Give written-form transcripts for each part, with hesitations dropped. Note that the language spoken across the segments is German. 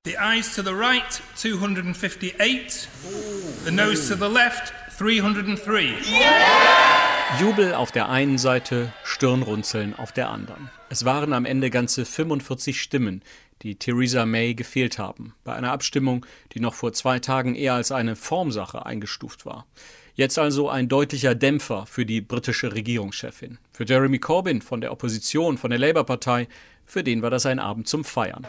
The eyes to the right, 258. The nose to the left, 303. Jubel auf der einen Seite, Stirnrunzeln auf der anderen. Es waren am Ende ganze 45 Stimmen, die Theresa May gefehlt haben, bei einer Abstimmung, die noch vor 2 Tagen eher als eine Formsache eingestuft war. Jetzt also ein deutlicher Dämpfer für die britische Regierungschefin. Für Jeremy Corbyn von der Opposition, von der Labour-Partei, für den war das ein Abend zum Feiern.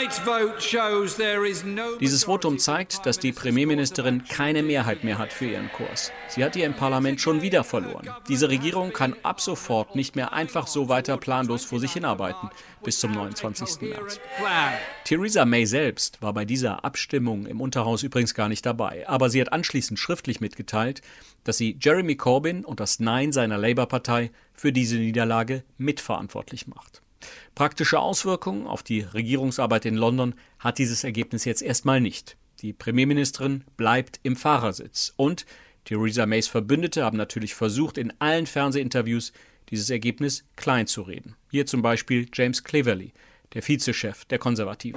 Dieses Votum zeigt, dass die Premierministerin keine Mehrheit mehr hat für ihren Kurs. Sie hat ihr im Parlament schon wieder verloren. Diese Regierung kann ab sofort nicht mehr einfach so weiter planlos vor sich hinarbeiten, bis zum 29. März. Theresa May selbst war bei dieser Abstimmung im Unterhaus übrigens gar nicht dabei. Aber sie hat anschließend schriftlich mitgeteilt, dass sie Jeremy Corbyn und das Nein seiner Labour-Partei für diese Niederlage mitverantwortlich macht. Praktische Auswirkungen auf die Regierungsarbeit in London hat dieses Ergebnis jetzt erstmal nicht. Die Premierministerin bleibt im Fahrersitz. Und Theresa Mays Verbündete haben natürlich versucht, in allen Fernsehinterviews dieses Ergebnis kleinzureden. Hier zum Beispiel James Cleverly, der Vizechef der Konservativen.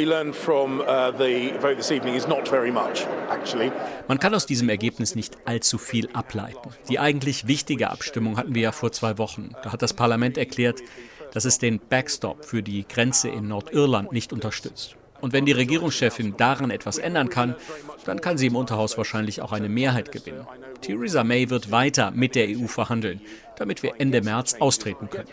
Man kann aus diesem Ergebnis nicht allzu viel ableiten. Die eigentlich wichtige Abstimmung hatten wir ja vor 2 Wochen. Da hat das Parlament erklärt, dass es den Backstop für die Grenze in Nordirland nicht unterstützt. Und wenn die Regierungschefin daran etwas ändern kann, dann kann sie im Unterhaus wahrscheinlich auch eine Mehrheit gewinnen. Theresa May wird weiter mit der EU verhandeln, damit wir Ende März austreten können.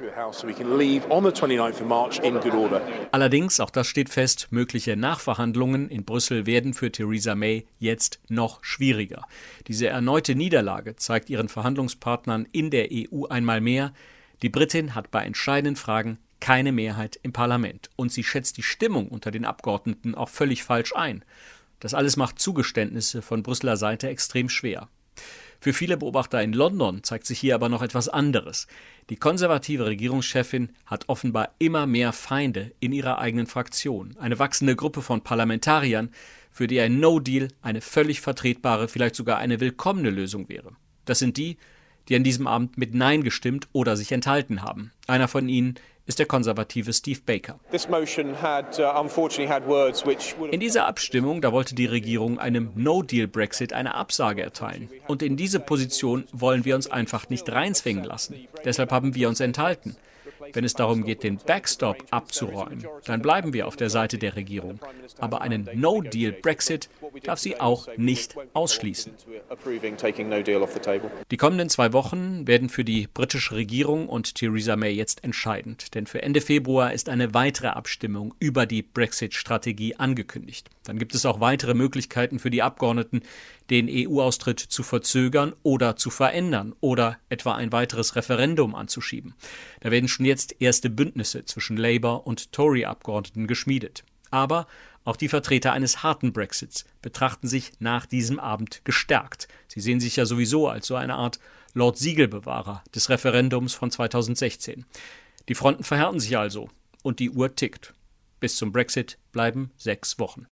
Allerdings, auch das steht fest, mögliche Nachverhandlungen in Brüssel werden für Theresa May jetzt noch schwieriger. Diese erneute Niederlage zeigt ihren Verhandlungspartnern in der EU einmal mehr, die Britin hat bei entscheidenden Fragen keine Mehrheit im Parlament und sie schätzt die Stimmung unter den Abgeordneten auch völlig falsch ein. Das alles macht Zugeständnisse von Brüsseler Seite extrem schwer. Für viele Beobachter in London zeigt sich hier aber noch etwas anderes. Die konservative Regierungschefin hat offenbar immer mehr Feinde in ihrer eigenen Fraktion. Eine wachsende Gruppe von Parlamentariern, für die ein No-Deal eine völlig vertretbare, vielleicht sogar eine willkommene Lösung wäre. Das sind die an diesem Abend mit Nein gestimmt oder sich enthalten haben. Einer von ihnen ist der konservative Steve Baker. In dieser Abstimmung, da wollte die Regierung einem No-Deal-Brexit eine Absage erteilen. Und in diese Position wollen wir uns einfach nicht reinzwingen lassen. Deshalb haben wir uns enthalten. Wenn es darum geht, den Backstop abzuräumen, dann bleiben wir auf der Seite der Regierung. Aber einen No-Deal-Brexit darf sie auch nicht ausschließen. Die kommenden 2 Wochen werden für die britische Regierung und Theresa May jetzt entscheidend. Denn für Ende Februar ist eine weitere Abstimmung über die Brexit-Strategie angekündigt. Dann gibt es auch weitere Möglichkeiten für die Abgeordneten, den EU-Austritt zu verzögern oder zu verändern oder etwa ein weiteres Referendum anzuschieben. Da werden schon jetzt erste Bündnisse zwischen Labour- und Tory-Abgeordneten geschmiedet. Aber auch die Vertreter eines harten Brexits betrachten sich nach diesem Abend gestärkt. Sie sehen sich ja sowieso als so eine Art Lord-Siegelbewahrer des Referendums von 2016. Die Fronten verhärten sich also und die Uhr tickt. Bis zum Brexit bleiben 6 Wochen.